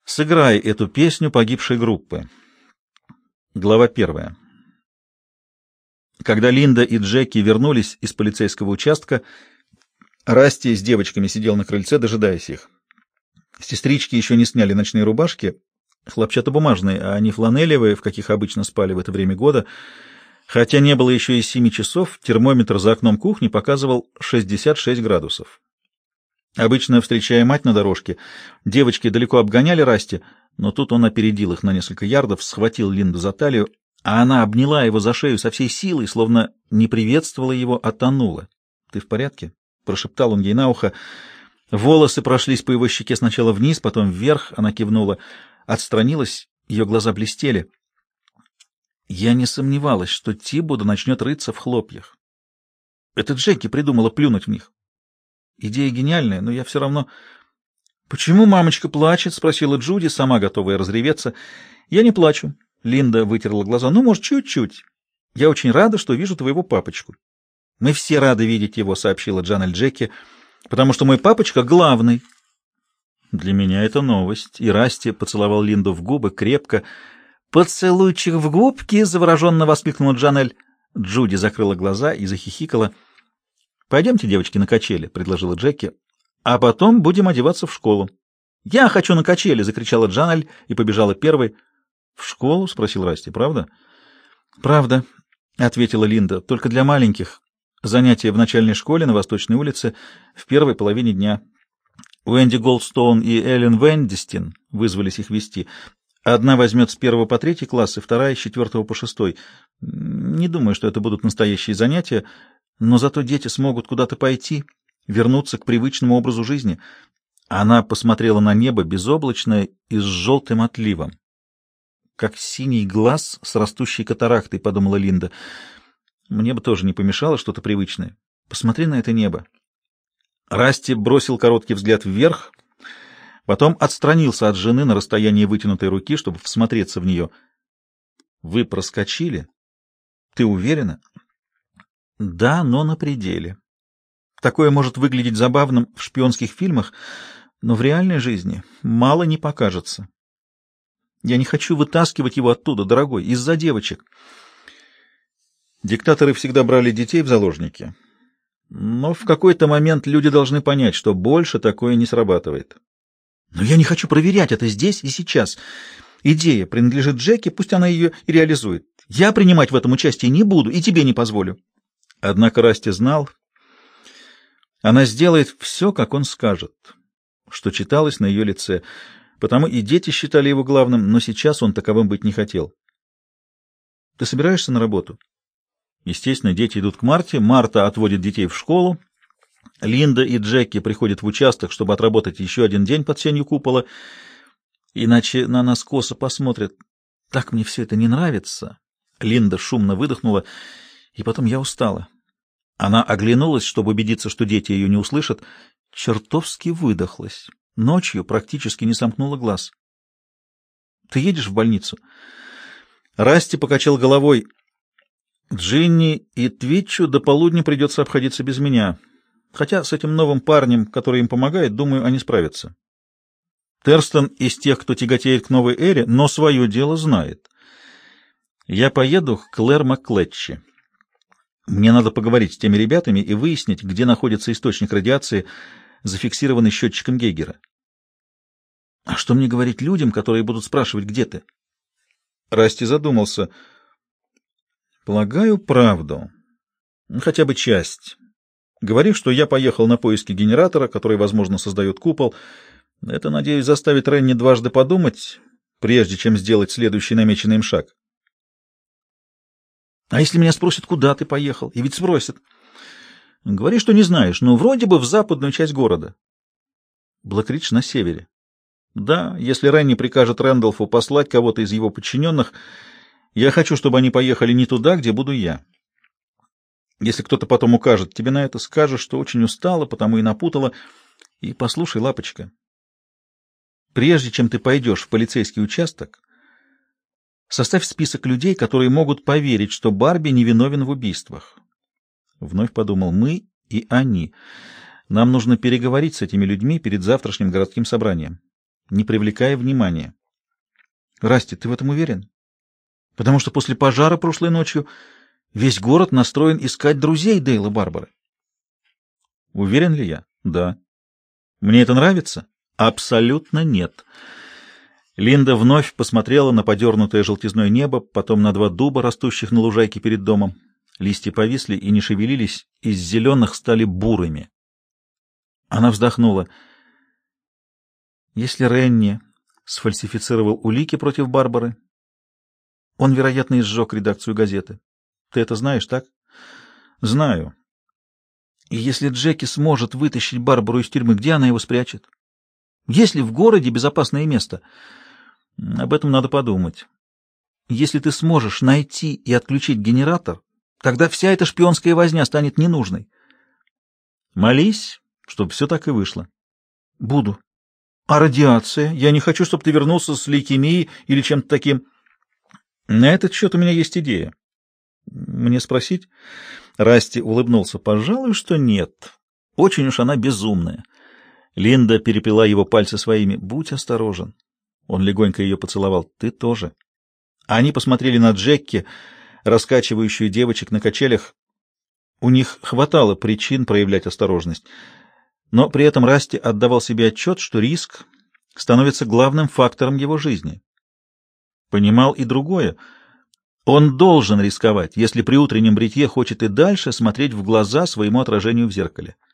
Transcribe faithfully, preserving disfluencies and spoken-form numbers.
Сыграй эту песню погибшей группы. Глава первая. Когда Линда и Джеки вернулись из полицейского участка, Расти с девочками сидел на крыльце, дожидаясь их. Сестрички еще не сняли ночные рубашки, хлопчатобумажные, а не фланелевые, в каких обычно спали в это время года. Хотя не было еще и семи часов, термометр за окном кухни показывал шестьдесят шесть градусов. Обычно, встречая мать на дорожке, девочки далеко обгоняли Расти, но тут он опередил их на несколько ярдов, схватил Линду за талию, а она обняла его за шею со всей силой, словно не приветствовала его, а тонула. — Ты в порядке? — прошептал он ей на ухо. Волосы прошлись по его щеке сначала вниз, потом вверх. Она кивнула, отстранилась, ее глаза блестели. Я не сомневалась, что Тибуда начнет рыться в хлопьях. Это Джеки придумала плюнуть в них. Идея гениальная, но я все равно... — Почему мамочка плачет? — спросила Джуди, сама готовая разреветься. — Я не плачу. Линда вытерла глаза. — Ну, может, чуть-чуть. Я очень рада, что вижу твоего папочку. — Мы все рады видеть его, — сообщила Джанель Джеки, — потому что мой папочка главный. Для меня это новость. И Расти поцеловал Линду в губы крепко. — Поцелуйчик в губки! — завороженно воскликнула Джанель. Джуди закрыла глаза и захихикала. — Пойдемте, девочки, на качели, — предложила Джеки, — а потом будем одеваться в школу. — Я хочу на качели! — закричала Джанель и побежала первой. — В школу? — спросил Расти. — Правда? — Правда, — ответила Линда, — только для маленьких. Занятия в начальной школе на Восточной улице в первой половине дня. Уэнди Голдстоун и Эллен Вендистин вызвались их вести. Одна возьмет с первого по третий класс, и вторая — с четвертого по шестой. Не думаю, что это будут настоящие занятия, но зато дети смогут куда-то пойти, вернуться к привычному образу жизни. Она посмотрела на небо безоблачное и с желтым отливом. «Как синий глаз с растущей катарактой», — подумала Линда. «Мне бы тоже не помешало что-то привычное. Посмотри на это небо». Расти бросил короткий взгляд вверх, потом отстранился от жены на расстоянии вытянутой руки, чтобы всмотреться в нее. «Вы проскочили? Ты уверена?» «Да, но на пределе. Такое может выглядеть забавным в шпионских фильмах, но в реальной жизни мало не покажется. Я не хочу вытаскивать его оттуда, дорогой, из-за девочек». Диктаторы всегда брали детей в заложники. Но в какой-то момент люди должны понять, что больше такое не срабатывает. Но я не хочу проверять это здесь и сейчас. Идея принадлежит Джеки, пусть она ее и реализует. Я принимать в этом участие не буду и тебе не позволю. Однако Расти знал, она сделает все, как он скажет, что читалось на ее лице, потому и дети считали его главным, но сейчас он таковым быть не хотел. Ты собираешься на работу? Естественно, дети идут к Марте, Марта отводит детей в школу, Линда и Джеки приходят в участок, чтобы отработать еще один день под сенью купола, иначе на нас косо посмотрят. Так мне все это не нравится. Линда шумно выдохнула, и потом я устала. Она оглянулась, чтобы убедиться, что дети ее не услышат, чертовски выдохлась. Ночью практически не сомкнула глаз. Ты едешь в больницу? Расти покачал головой. Джинни и Твитчу до полудня придется обходиться без меня. Хотя с этим новым парнем, который им помогает, думаю, они справятся. Терстон из тех, кто тяготеет к новой эре, но свое дело знает. Я поеду к Клэр Макклетчи. Мне надо поговорить с теми ребятами и выяснить, где находится источник радиации, зафиксированный счетчиком Гейгера. А что мне говорить людям, которые будут спрашивать, где ты? Расти задумался. Полагаю, правду. Хотя бы часть. Говори, что я поехал на поиски генератора, который, возможно, создает купол. Это, надеюсь, заставит Ренни дважды подумать, прежде чем сделать следующий намеченный им шаг. А если меня спросят, куда ты поехал? И ведь спросят. Говори, что не знаешь, но вроде бы в западную часть города. Блэкридж на севере. Да, если Ренни прикажет Рэндалфу послать кого-то из его подчиненных, я хочу, чтобы они поехали не туда, где буду я. Если кто-то потом укажет тебе на это, скажешь, что очень устала, потому и напутала. И послушай, лапочка, прежде чем ты пойдешь в полицейский участок, составь список людей, которые могут поверить, что Барби невиновен в убийствах. Вновь подумал, мы и они. Нам нужно переговорить с этими людьми перед завтрашним городским собранием. не привлекая внимания. Расти, ты в этом уверен? Потому что после пожара прошлой ночью весь город настроен искать друзей Дейла Барбары. Уверен ли я? Да. Мне это нравится? Абсолютно нет. Линда вновь посмотрела на подернутое желтизной небо, потом на два дуба, растущих на лужайке перед домом. Листья повисли и не шевелились, из зеленых стали бурыми. Она вздохнула. Если Ренни сфальсифицировал улики против Барбары, он, вероятно, изжег редакцию газеты. Ты это знаешь, так? Знаю. И если Джеки сможет вытащить Барбару из тюрьмы, где она его спрячет? Есть ли в городе безопасное место? Об этом надо подумать. Если ты сможешь найти и отключить генератор, тогда вся эта шпионская возня станет ненужной. Молись, чтобы все так и вышло. Буду. А радиация? Я не хочу, чтобы ты вернулся с лейкемией или чем-то таким. На этот счет у меня есть идея. Мне спросить? Расти улыбнулся. Пожалуй, что нет. Очень уж она безумная. Линда переплела его пальцы своими. Будь осторожен. Он легонько ее поцеловал. Ты тоже. Они посмотрели на Джекки, раскачивающую девочек на качелях. У них хватало причин проявлять осторожность. Но при этом Расти отдавал себе отчет, что риск становится главным фактором его жизни. Понимал и другое. Он должен рисковать, если при утреннем бритье хочет и дальше смотреть в глаза своему отражению в зеркале.